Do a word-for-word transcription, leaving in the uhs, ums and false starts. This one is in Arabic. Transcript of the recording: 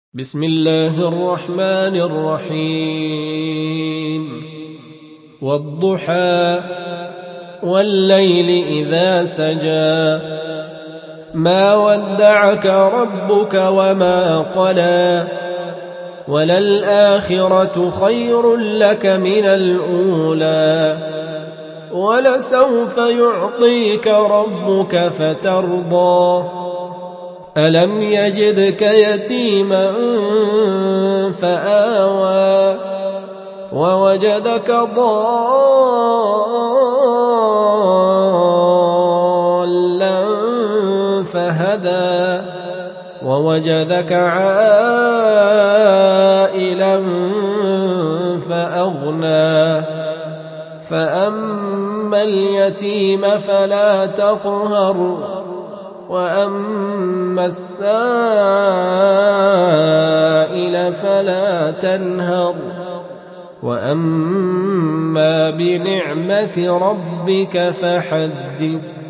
بسم الله الرحمن الرحيم والضحى والليل إذا سجى ما ودعك ربك وما قلى وللآخرة خير لك من الأولى ولسوف يعطيك ربك فترضى ألم يجدك يتيما فآوى ووجدك ضالا فهدى ووجدك عائلا فأغنى فأما اليتيم فلا تقهر وأما السائل فلا تنهر وأما بنعمة ربك فحدث